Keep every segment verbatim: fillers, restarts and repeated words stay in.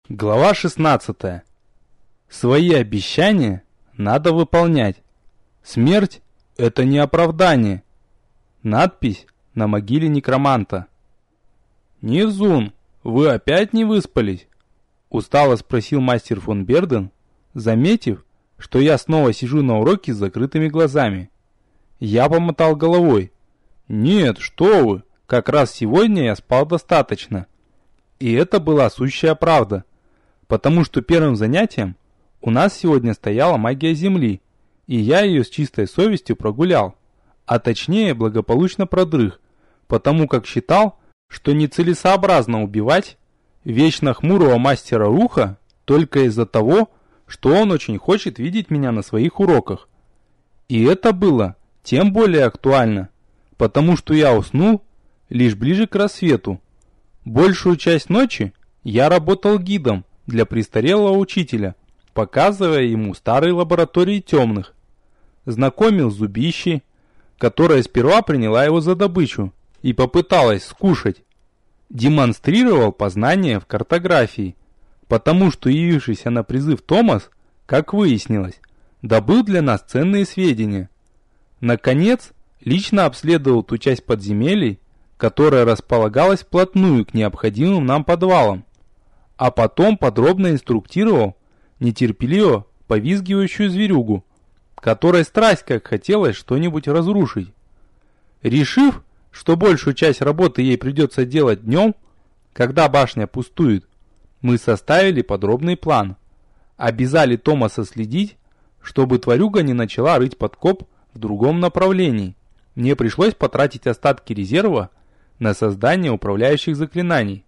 Глава шестнадцатая. Свои обещания надо выполнять. Смерть – это не оправдание. Надпись на могиле некроманта. «Невзун, вы опять не выспались?» – устало спросил мастер фон Берден, заметив, что я снова сижу на уроке с закрытыми глазами. Я помотал головой. «Нет, что вы, как раз сегодня я спал достаточно». И это была сущая правда. Потому что первым занятием у нас сегодня стояла магия Земли, и я ее с чистой совестью прогулял, а точнее благополучно продрых, потому как считал, что нецелесообразно убивать вечно хмурого мастера Руха только из-за того, что он очень хочет видеть меня на своих уроках. И это было тем более актуально, потому что я уснул лишь ближе к рассвету. Большую часть ночи я работал гидом для престарелого учителя, показывая ему старые лаборатории темных. Знакомил с зубищей, которая сперва приняла его за добычу и попыталась скушать. Демонстрировал познания в картографии, потому что явившийся на призыв Томас, как выяснилось, добыл для нас ценные сведения. Наконец, лично обследовал ту часть подземелий, которая располагалась вплотную к необходимым нам подвалам, а потом подробно инструктировал нетерпеливо повизгивающую зверюгу, которой страсть как хотелось что-нибудь разрушить. Решив, что большую часть работы ей придется делать днем, когда башня пустует, мы составили подробный план. Обязали Томаса следить, чтобы тварюга не начала рыть подкоп в другом направлении. Мне пришлось потратить остатки резерва на создание управляющих заклинаний.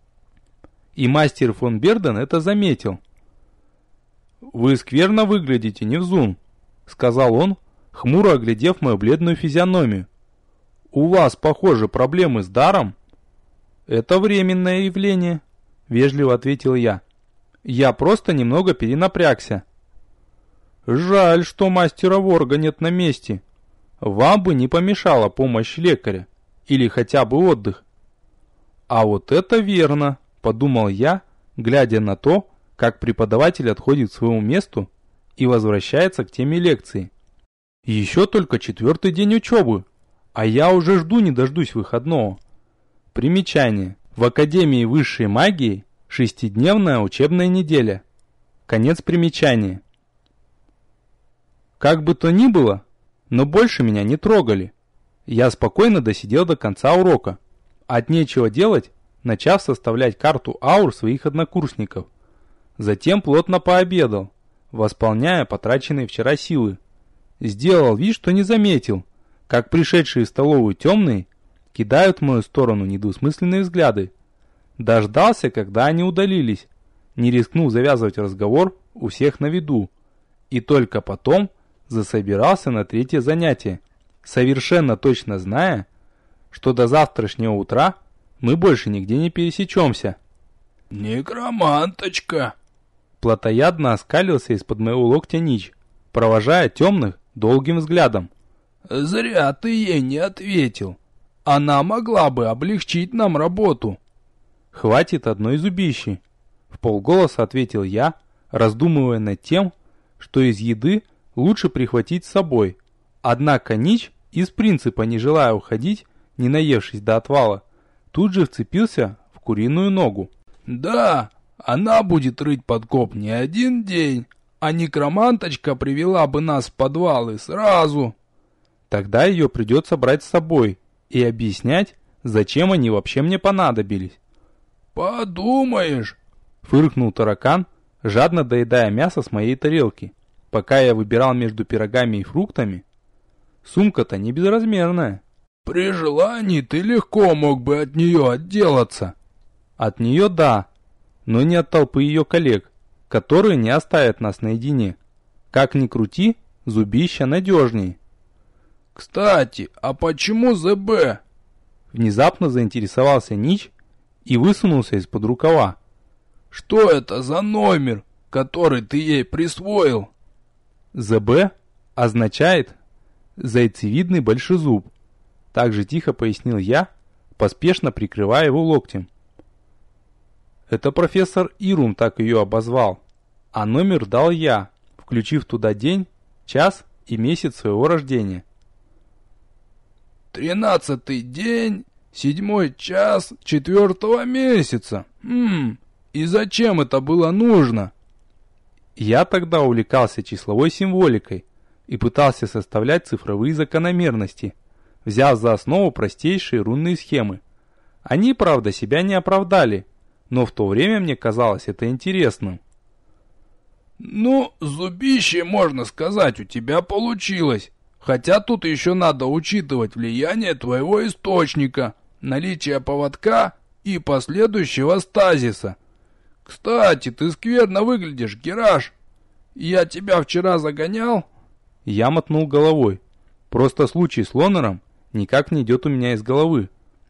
И мастер фон Берден это заметил. «Вы скверно выглядите, Невзун», — сказал он, хмуро оглядев мою бледную физиономию. «У вас, похоже, проблемы с даром?» «Это временное явление», — вежливо ответил я. «Я просто немного перенапрягся». «Жаль, что мастера Ворга нет на месте. Вам бы не помешала помощь лекаря или хотя бы отдых». «А вот это верно», — подумал я, глядя на то, как преподаватель отходит к своему месту и возвращается к теме лекции. Еще только четвертый день учебы, а я уже жду не дождусь выходного. Примечание. В Академии высшей магии шестидневная учебная неделя. Конец примечания. Как бы то ни было, но больше меня не трогали. Я спокойно досидел до конца урока. От нечего делать, начав составлять карту аур своих однокурсников. Затем плотно пообедал, восполняя потраченные вчера силы. Сделал вид, что не заметил, как пришедшие в столовую темные кидают в мою сторону недвусмысленные взгляды. Дождался, когда они удалились, не рискнув завязывать разговор у всех на виду. И только потом засобирался на третье занятие, совершенно точно зная, что до завтрашнего утра мы больше нигде не пересечемся. «Некроманточка!» Плотоядно оскалился из-под моего локтя Нич, провожая темных долгим взглядом. «Зря ты ей не ответил. Она могла бы облегчить нам работу». «Хватит одной зубищи», — вполголоса ответил я, раздумывая над тем, что из еды лучше прихватить с собой. Однако Нич, из принципа не желая уходить, не наевшись до отвала, тут же вцепился в куриную ногу. «Да, она будет рыть подкоп не один день, а некроманточка привела бы нас в подвалы сразу». «Тогда ее придется брать с собой и объяснять, зачем они вообще мне понадобились». «Подумаешь», — фыркнул таракан, жадно доедая мясо с моей тарелки, пока я выбирал между пирогами и фруктами. Сумка-то не безразмерная. «При желании ты легко мог бы от нее отделаться». От нее да, но не от толпы ее коллег, которые не оставят нас наедине. Как ни крути, зубища надежнее. «Кстати, а почему ЗБ?» Внезапно заинтересовался Нич и высунулся из-под рукава. «Что это за номер, который ты ей присвоил?» ЗБ означает «зайцевидный большезуб», также тихо пояснил я, поспешно прикрывая его локтем. Это профессор Ирум так ее обозвал. А номер дал я, включив туда день, час и месяц своего рождения. Тринадцатый день, седьмой час, четвертого месяца. Хм, и зачем это было нужно? Я тогда увлекался числовой символикой и пытался составлять цифровые закономерности, взяв за основу простейшие рунные схемы. Они, правда, себя не оправдали, но в то время мне казалось это интересным. Ну, зубище, можно сказать, у тебя получилось. Хотя тут еще надо учитывать влияние твоего источника, наличие поводка и последующего стазиса. Кстати, ты скверно выглядишь, Гераш. Я тебя вчера загонял? Я мотнул головой. Просто случай с Лонером никак не идет у меня из головы.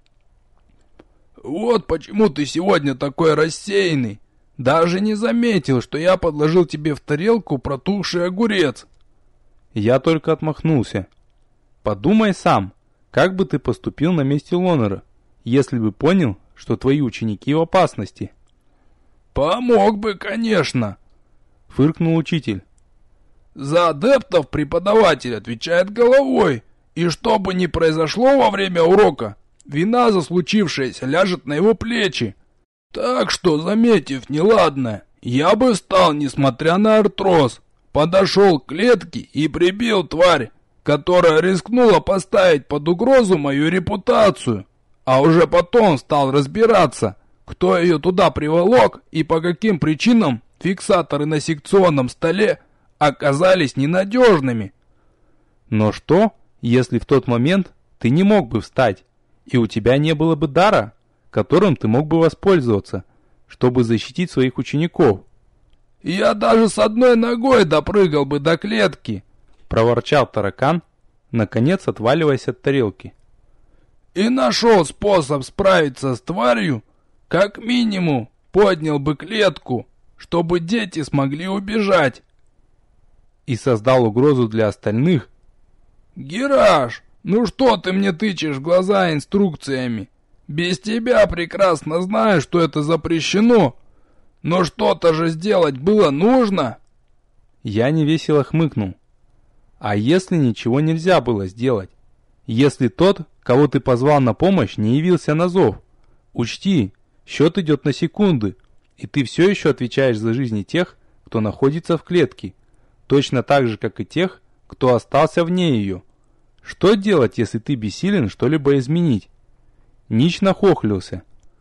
Вот почему ты сегодня такой рассеянный. Даже не заметил, что я подложил тебе в тарелку протухший огурец. Я только отмахнулся. Подумай сам, как бы ты поступил на месте Лонера, если бы понял, что твои ученики в опасности? Помог бы, конечно, фыркнул учитель. За адептов преподаватель отвечает головой, и что бы ни произошло во время урока, вина за случившееся ляжет на его плечи. Так что, заметив неладное, я бы встал, несмотря на артроз, подошел к клетке и прибил тварь, которая рискнула поставить под угрозу мою репутацию, а уже потом стал разбираться, кто ее туда приволок и по каким причинам фиксаторы на секционном столе оказались ненадежными. Но что, если в тот момент ты не мог бы встать, и у тебя не было бы дара, которым ты мог бы воспользоваться, чтобы защитить своих учеников? Я даже с одной ногой допрыгал бы до клетки, проворчал таракан, наконец отваливаясь от тарелки. И нашел способ справиться с тварью, как минимум поднял бы клетку, чтобы дети смогли убежать. И создал угрозу для остальных. Гераш, ну что ты мне тычешь в глаза инструкциями? Без тебя прекрасно знаю, что это запрещено. Но что-то же сделать было нужно. Я невесело хмыкнул. А если ничего нельзя было сделать? Если тот, кого ты позвал на помощь, не явился на зов? Учти, счет идет на секунды, и ты все еще отвечаешь за жизни тех, кто находится в клетке, точно так же, как и тех, кто остался вне ее. Что делать, если ты бессилен что-либо изменить? Нич нахохлился.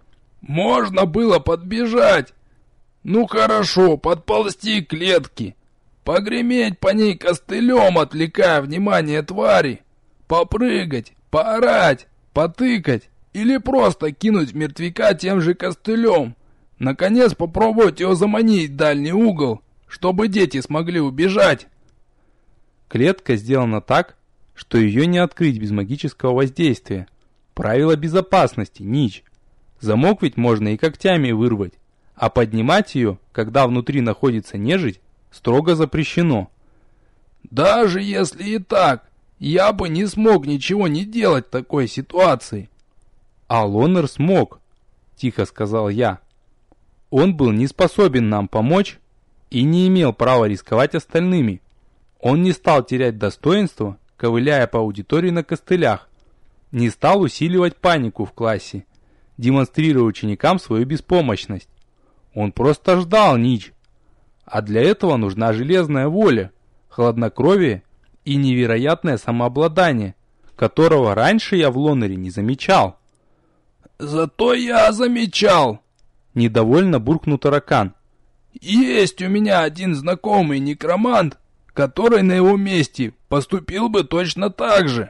Можно было подбежать. Ну хорошо, подползти к клетке, погреметь по ней костылем, отвлекая внимание твари, попрыгать, поорать, потыкать или просто кинуть мертвяка тем же костылем. Наконец попробовать его заманить в дальний угол, чтобы дети смогли убежать. Клетка сделана так, что ее не открыть без магического воздействия. Правило безопасности, Нич. Замок ведь можно и когтями вырвать, а поднимать ее, когда внутри находится нежить, строго запрещено. Даже если и так, я бы не смог ничего не делать в такой ситуации. А Лонер смог, тихо сказал я. Он был не способен нам помочь и не имел права рисковать остальными. Он не стал терять достоинство, ковыляя по аудитории на костылях, не стал усиливать панику в классе, демонстрируя ученикам свою беспомощность. Он просто ждал, Нич. А для этого нужна железная воля, хладнокровие и невероятное самообладание, которого раньше я в Лонере не замечал. Зато я замечал, недовольно буркнул таракан. Есть у меня один знакомый некромант, который на его месте поступил бы точно так же.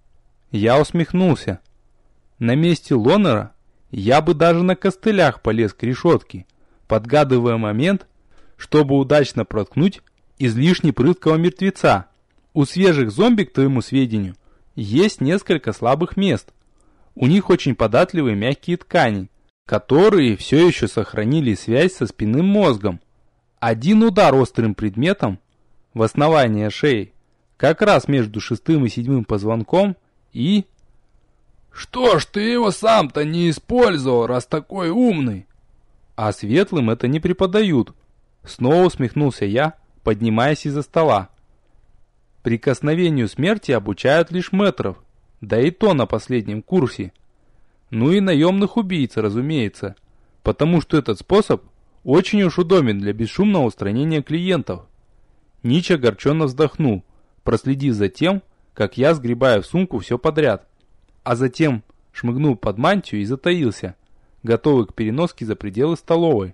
Я усмехнулся. На месте Лонера я бы даже на костылях полез к решетке, подгадывая момент, чтобы удачно проткнуть излишне прыткого мертвеца. У свежих зомби, к твоему сведению, есть несколько слабых мест. У них очень податливые мягкие ткани, которые все еще сохранили связь со спинным мозгом. Один удар острым предметом в основание шеи, как раз между шестым и седьмым позвонком, и... Что ж ты его сам-то не использовал, раз такой умный? а светлым это не преподают. Снова усмехнулся я, поднимаясь из-за стола. Прикосновению смерти обучают лишь мэтров, да и то на последнем курсе. Ну и наемных убийц, разумеется, потому что этот способ очень уж удобен для бесшумного устранения клиентов. Нич огорченно вздохнул, проследив за тем, как я сгребаю в сумку все подряд, а затем шмыгнул под мантию и затаился, готовый к переноске за пределы столовой.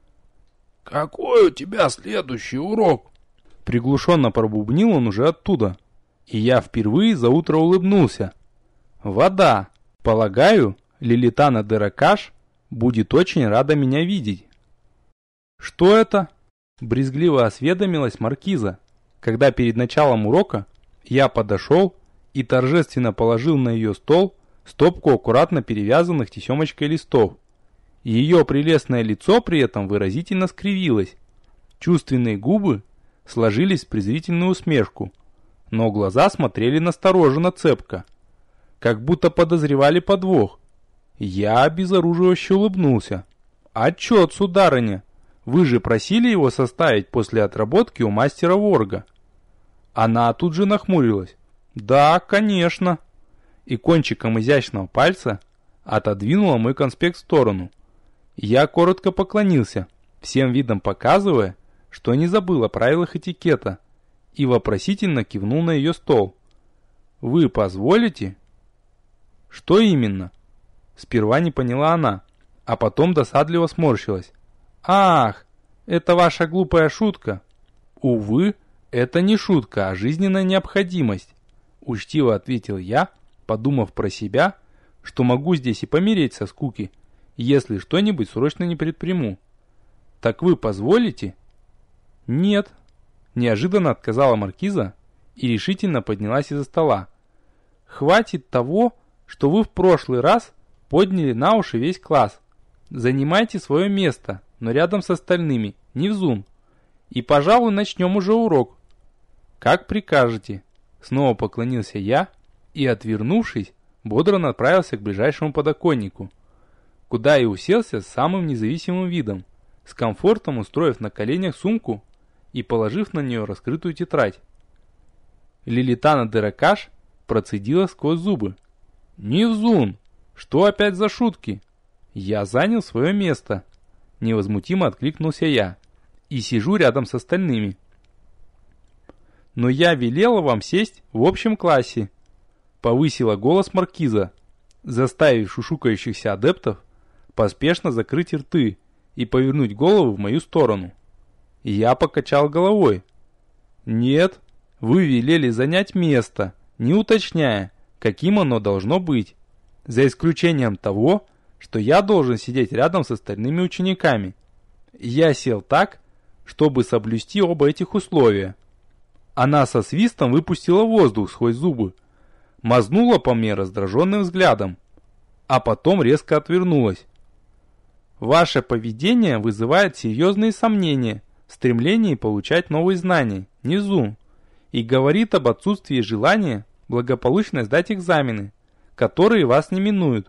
«Какой у тебя следующий урок?» Приглушенно пробубнил он уже оттуда, и я впервые за утро улыбнулся. «Вода. Полагаю, Лилитана Деракаш будет очень рада меня видеть». «Что это?» — брезгливо осведомилась маркиза, когда перед началом урока я подошел и торжественно положил на ее стол стопку аккуратно перевязанных тесемочкой листов. Ее прелестное лицо при этом выразительно скривилось. Чувственные губы сложились в презрительную усмешку, но глаза смотрели настороженно цепко, как будто подозревали подвох. Я обезоруживающе улыбнулся. «Отчет, сударыня! Вы же просили его составить после отработки у мастера Ворга». Она тут же нахмурилась. «Да, конечно». И кончиком изящного пальца отодвинула мой конспект в сторону. Я коротко поклонился, всем видом показывая, что не забыл о правилах этикета, и вопросительно кивнул на ее стол. «Вы позволите?» «Что именно?» Сперва не поняла она, а потом досадливо сморщилась. «Ах, это ваша глупая шутка!» «Увы, это не шутка, а жизненная необходимость», учтиво ответил я, подумав про себя, что могу здесь и помереть со скуки, если что-нибудь срочно не предприму. «Так вы позволите?» «Нет», — неожиданно отказала маркиза и решительно поднялась из-за стола. «Хватит того, что вы в прошлый раз подняли на уши весь класс. Занимайте свое место, но рядом с остальными, не в зум. И, пожалуй, начнем уже урок». «Как прикажете», — снова поклонился я и, отвернувшись, бодро направился к ближайшему подоконнику, куда и уселся с самым независимым видом, с комфортом устроив на коленях сумку и положив на нее раскрытую тетрадь. Лилитана Деракаш процедила сквозь зубы. «Невзун! Что опять за шутки?» «Я занял свое место», — невозмутимо откликнулся я, «и сижу рядом с остальными». «Но я велела вам сесть в общем классе», — повысила голос маркиза, заставив шушукающихся адептов поспешно закрыть рты и повернуть голову в мою сторону. Я покачал головой. «Нет, вы велели занять место, не уточняя, каким оно должно быть, за исключением того, что я должен сидеть рядом с остальными учениками. Я сел так, чтобы соблюсти оба этих условия». Она со свистом выпустила воздух сквозь зубы, мазнула по мне раздраженным взглядом, а потом резко отвернулась. «Ваше поведение вызывает серьезные сомнения в стремлении получать новые знания, низу, и говорит об отсутствии желания благополучно сдать экзамены, которые вас не минуют».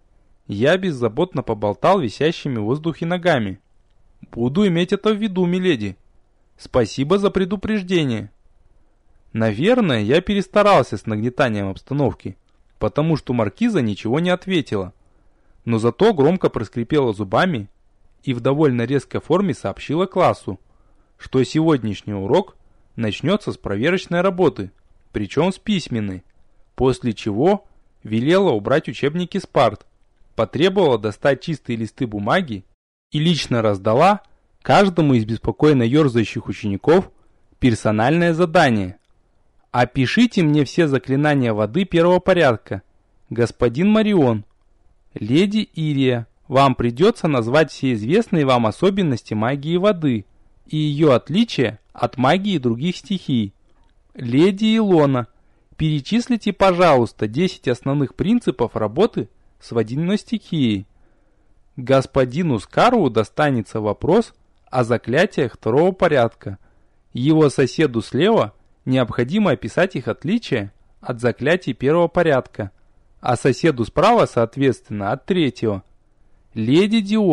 Я беззаботно поболтал висящими в воздухе ногами. «Буду иметь это в виду, миледи. Спасибо за предупреждение». Наверное, я перестарался с нагнетанием обстановки, потому что маркиза ничего не ответила, но зато громко проскрипела зубами и в довольно резкой форме сообщила классу, что сегодняшний урок начнется с проверочной работы, причем с письменной, после чего велела убрать учебники с парт, потребовала достать чистые листы бумаги и лично раздала каждому из беспокойно ерзающих учеников персональное задание. «Опишите мне все заклинания воды первого порядка, господин Марион. Леди Ирия, вам придется назвать все известные вам особенности магии воды и ее отличия от магии других стихий. Леди Илона, перечислите, пожалуйста, десять основных принципов работы с водяной стихией. Господину Скару достанется вопрос о заклятиях второго порядка. Его соседу слева необходимо описать их отличия от заклятий первого порядка, а соседу справа, соответственно, от третьего. Леди Диора,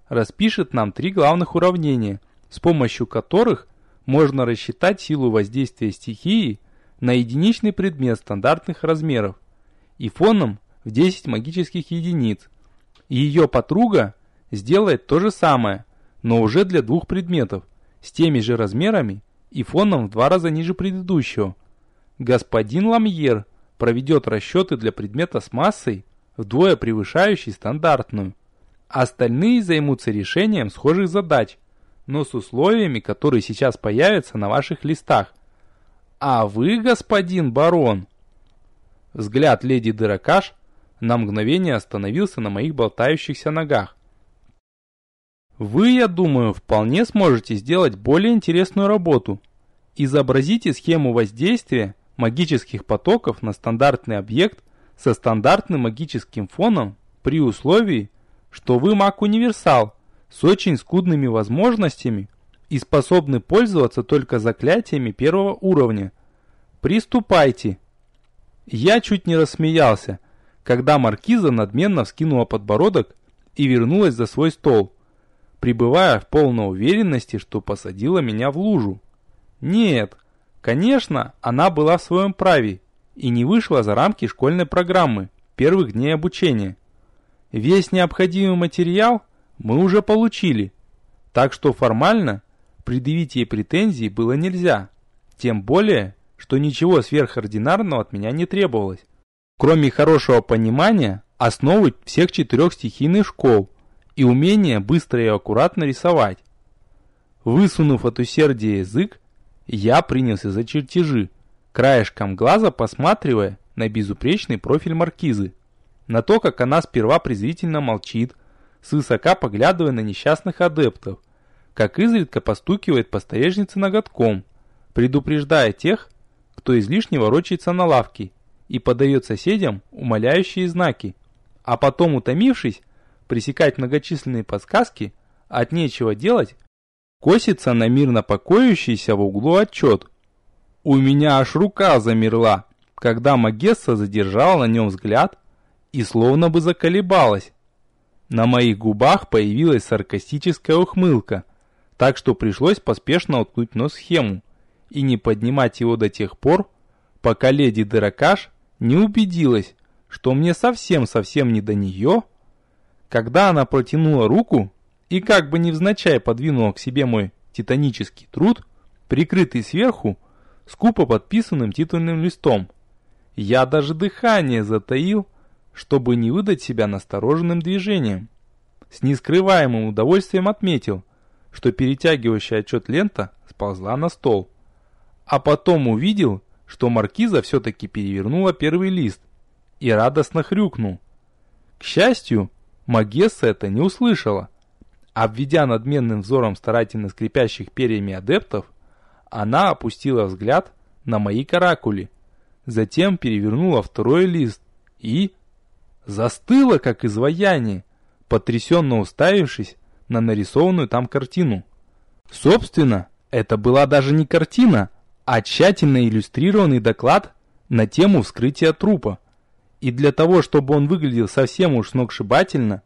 распишет нам три главных уравнения, с помощью которых можно рассчитать силу воздействия стихии на единичный предмет стандартных размеров и фоном в десять магических единиц. И ее подруга сделает то же самое, но уже для двух предметов, с теми же размерами и фоном в два раза ниже предыдущего. Господин Ламьер проведет расчеты для предмета с массой, вдвое превышающей стандартную. Остальные займутся решением схожих задач, но с условиями, которые сейчас появятся на ваших листах. А вы, господин барон... Взгляд леди Деракаш на мгновение остановился на моих болтающихся ногах. Вы, я думаю, вполне сможете сделать более интересную работу. Изобразите схему воздействия магических потоков на стандартный объект со стандартным магическим фоном при условии, что вы маг-универсал с очень скудными возможностями и способны пользоваться только заклятиями первого уровня. Приступайте. Я чуть не рассмеялся, когда маркиза надменно вскинула подбородок и вернулась за свой стол, пребывая в полной уверенности, что посадила меня в лужу. Нет, конечно, она была в своем праве и не вышла за рамки школьной программы первых дней обучения. Весь необходимый материал мы уже получили, так что формально предъявить ей претензий было нельзя, тем более, что ничего сверхординарного от меня не требовалось, кроме хорошего понимания основы всех четырех стихийных школ и умения быстро и аккуратно рисовать. Высунув от усердия язык, я принялся за чертежи, краешком глаза посматривая на безупречный профиль маркизы, на то, как она сперва презрительно молчит, свысока поглядывая на несчастных адептов, как изредка постукивает по столешнице ноготком, предупреждая тех, кто излишне ворочается на лавке и подает соседям умоляющие знаки, а потом, утомившись, пресекать многочисленные подсказки, от нечего делать, косится на мирно покоящийся в углу отчет. У меня аж рука замерла, когда Магесса задержала на нем взгляд и словно бы заколебалась. На моих губах появилась саркастическая ухмылка, так что пришлось поспешно уткнуть нос в схему и не поднимать его до тех пор, пока леди Деракаш не убедилась, что мне совсем-совсем не до нее. Когда она протянула руку и как бы невзначай подвинула к себе мой титанический труд, прикрытый сверху скупо подписанным титульным листом, я даже дыхание затаил, чтобы не выдать себя настороженным движением. С нескрываемым удовольствием отметил, что перетягивающая отчет лента сползла на стол. А потом увидел, что маркиза все-таки перевернула первый лист и радостно хрюкнул. К счастью, Магесса это не услышала. Обведя надменным взором старательно скрипящих перьями адептов, она опустила взгляд на мои каракули, затем перевернула второй лист и... застыла, как изваяние, потрясенно уставившись на нарисованную там картину. Собственно, это была даже не картина, а тщательно иллюстрированный доклад на тему вскрытия трупа. И для того, чтобы он выглядел совсем уж сногсшибательно,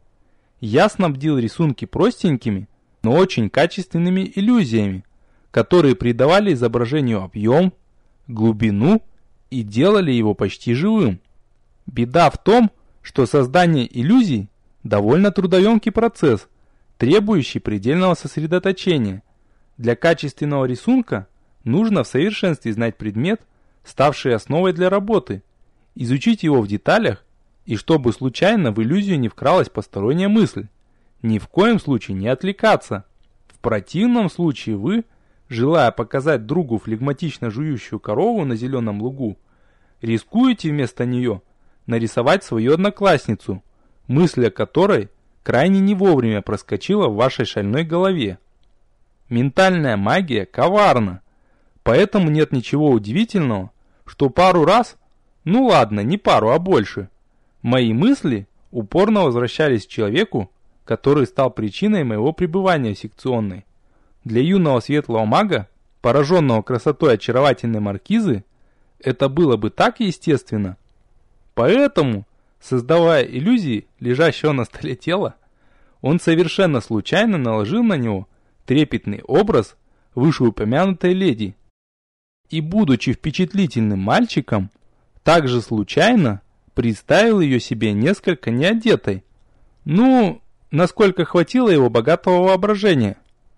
я снабдил рисунки простенькими, но очень качественными иллюзиями, которые придавали изображению объем, глубину и делали его почти живым. Беда в том, что создание иллюзий довольно трудоемкий процесс, требующий предельного сосредоточения. Для качественного рисунка нужно в совершенстве знать предмет, ставший основой для работы, изучить его в деталях, и чтобы случайно в иллюзию не вкралась посторонняя мысль. Ни в коем случае не отвлекаться. В противном случае вы, желая показать другу флегматично жующую корову на зеленом лугу, рискуете вместо нее нарисовать свою одноклассницу, мысль о которой крайне не вовремя проскочила в вашей шальной голове. Ментальная магия коварна, поэтому нет ничего удивительного, что пару раз, ну ладно, не пару, а больше, мои мысли упорно возвращались к человеку, который стал причиной моего пребывания в секционной. Для юного светлого мага, пораженного красотой очаровательной маркизы, это было бы так естественно. Поэтому, создавая иллюзии лежащего на столе тела, он совершенно случайно наложил на него трепетный образ вышеупомянутой леди. И, будучи впечатлительным мальчиком, также случайно представил ее себе несколько неодетой. Ну, насколько хватило его богатого воображения.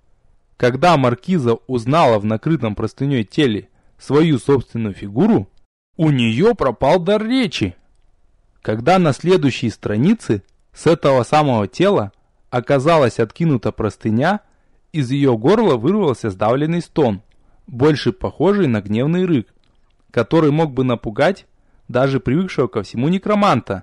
Когда маркиза узнала в накрытом простыней теле свою собственную фигуру, у нее пропал дар речи. Когда на следующей странице с этого самого тела оказалась откинута простыня, из ее горла вырвался сдавленный стон, больше похожий на гневный рык, который мог бы напугать даже привыкшего ко всему некроманта.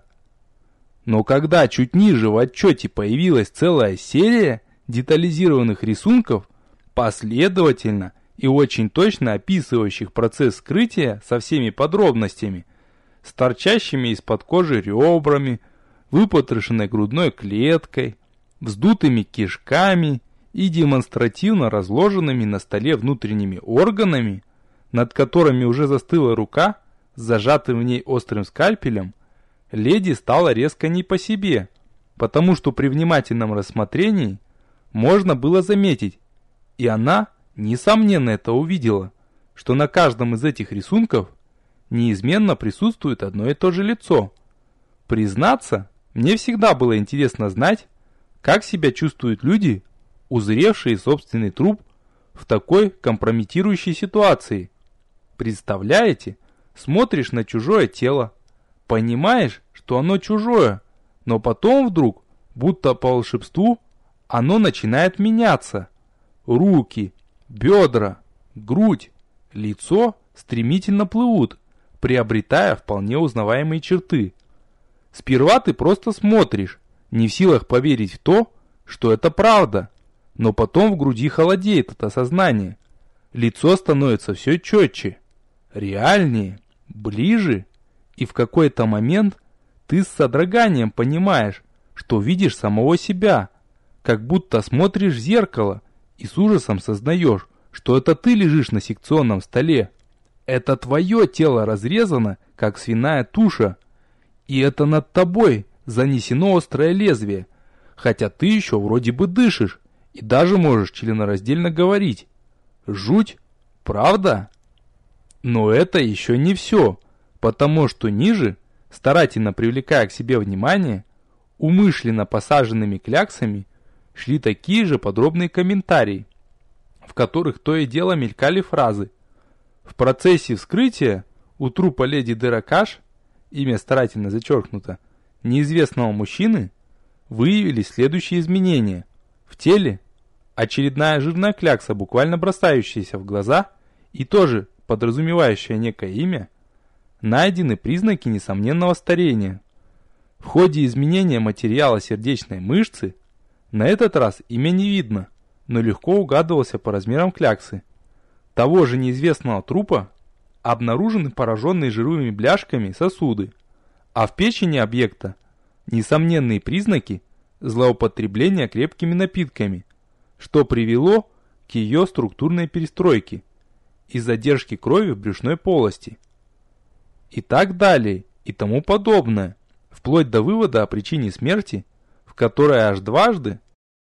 Но когда чуть ниже в отчете появилась целая серия детализированных рисунков, последовательно и очень точно описывающих процесс вскрытия со всеми подробностями, с торчащими из-под кожи ребрами, выпотрошенной грудной клеткой, вздутыми кишками и демонстративно разложенными на столе внутренними органами, над которыми уже застыла рука с зажатым в ней острым скальпелем, леди стала резко не по себе, потому что при внимательном рассмотрении можно было заметить, и она, несомненно, это увидела, что на каждом из этих рисунков неизменно присутствует одно и то же лицо. Признаться, мне всегда было интересно знать, как себя чувствуют люди, узревшие собственный труп в такой компрометирующей ситуации. Представляете, смотришь на чужое тело, понимаешь, что оно чужое, но потом вдруг, будто по волшебству, оно начинает меняться. Руки, бедра, грудь, лицо стремительно плывут, приобретая вполне узнаваемые черты. Сперва ты просто смотришь, не в силах поверить в то, что это правда, но потом в груди холодеет от осознания. Лицо становится все четче, реальнее, ближе, и в какой-то момент ты с содроганием понимаешь, что видишь самого себя, как будто смотришь в зеркало и с ужасом сознаешь, что это ты лежишь на секционном столе. Это твое тело разрезано, как свиная туша, и это над тобой занесено острое лезвие, хотя ты еще вроде бы дышишь и даже можешь членораздельно говорить. Жуть, правда? Но это еще не все, потому что ниже, старательно привлекая к себе внимание, умышленно посаженными кляксами, шли такие же подробные комментарии, в которых то и дело мелькали фразы. В процессе вскрытия у трупа леди Деракаш, имя старательно зачеркнуто, неизвестного мужчины, выявились следующие изменения. В теле очередная жирная клякса, буквально бросающаяся в глаза и тоже подразумевающая некое имя, найдены признаки несомненного старения. В ходе изменения материала сердечной мышцы на этот раз имя не видно, но легко угадывался по размерам кляксы. Того же неизвестного трупа обнаружены пораженные жировыми бляшками сосуды, а в печени объекта несомненные признаки злоупотребления крепкими напитками, что привело к ее структурной перестройке и задержке крови в брюшной полости. И так далее, и тому подобное, вплоть до вывода о причине смерти, в которой аж дважды,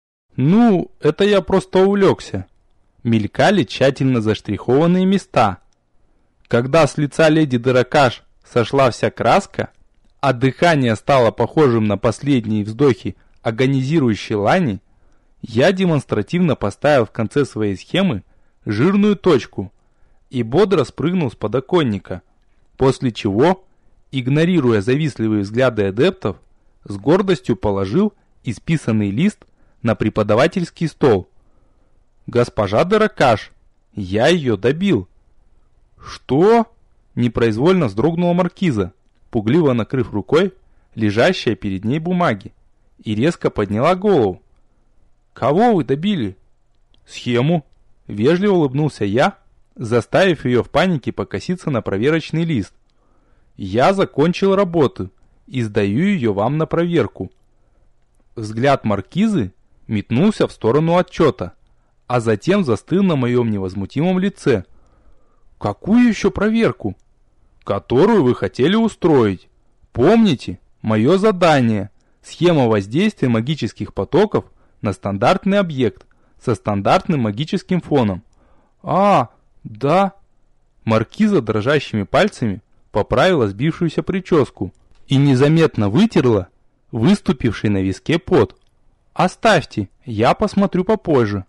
ну, это я просто увлекся, мелькали тщательно заштрихованные места. Когда с лица леди Деракаш сошла вся краска, а дыхание стало похожим на последние вздохи агонизирующей лани, я демонстративно поставил в конце своей схемы жирную точку и бодро спрыгнул с подоконника, после чего, игнорируя завистливые взгляды адептов, с гордостью положил исписанный лист на преподавательский стол. «Госпожа Деракаш, я ее добил». «Что?» – непроизвольно вздрогнула маркиза, пугливо накрыв рукой лежащие перед ней бумаги, и резко подняла голову. «Кого вы добили?» «Схему», – вежливо улыбнулся я, заставив ее в панике покоситься на проверочный лист. «Я закончил работу и сдаю ее вам на проверку». Взгляд маркизы метнулся в сторону отчета, а затем застыл на моем невозмутимом лице. «Какую еще проверку?» «Которую вы хотели устроить. Помните, мое задание Схема воздействия магических потоков на стандартный объект со стандартным магическим фоном. А, да. Маркиза дрожащими пальцами поправила сбившуюся прическу и незаметно вытерла выступивший на виске пот. Оставьте, я посмотрю попозже.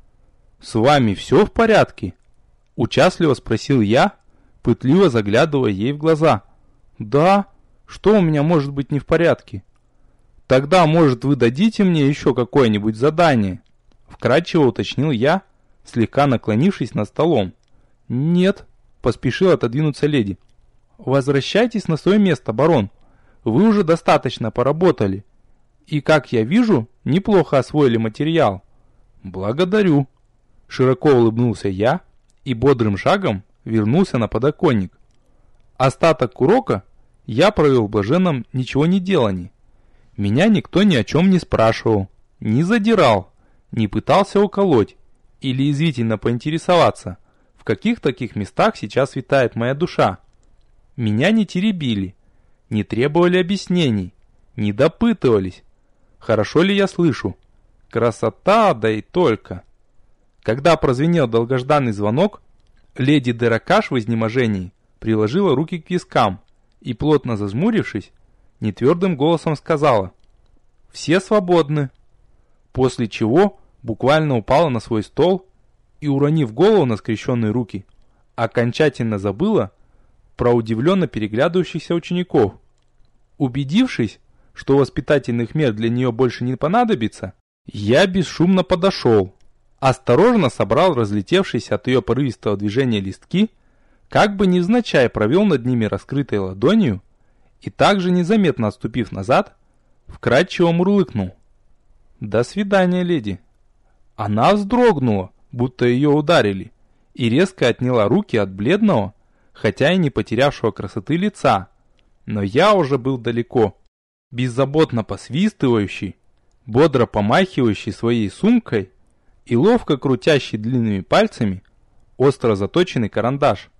С вами все в порядке? Участливо спросил я, пытливо заглядывая ей в глаза. Да, что у меня может быть не в порядке? Тогда, может, вы дадите мне еще какое-нибудь задание? Вкратчиво уточнил я, слегка наклонившись над столом. Нет, поспешил отодвинуться леди. Возвращайтесь на свое место, барон. Вы уже достаточно поработали. И, как я вижу, неплохо освоили материал. Благодарю. Широко улыбнулся я и бодрым шагом вернулся на подоконник. Остаток урока я провел в блаженном ничего не делании. Меня никто ни о чем не спрашивал, не задирал, не пытался уколоть или извительно поинтересоваться, в каких таких местах сейчас витает моя душа. Меня не теребили, не требовали объяснений, не допытывались, хорошо ли я слышу. Красота, да и только. Когда прозвенел долгожданный звонок, леди Деракаш в изнеможении приложила руки к вискам и, плотно зажмурившись, нетвердым голосом сказала: «Все свободны», после чего буквально упала на свой стол и, уронив голову на скрещенные руки, окончательно забыла про удивленно переглядывающихся учеников. Убедившись, что воспитательных мер для нее больше не понадобится, я бесшумно подошел, осторожно собрал разлетевшиеся от ее порывистого движения листки, как бы невзначай провел над ними раскрытой ладонью и также незаметно отступив назад, вкратчиво мурлыкнул: «До свидания, леди». Она вздрогнула, будто ее ударили, и резко отняла руки от бледного, хотя и не потерявшего красоты лица, но я уже был далеко. Беззаботно посвистывающий, бодро помахивающий своей сумкой и ловко крутящий длинными пальцами остро заточенный карандаш.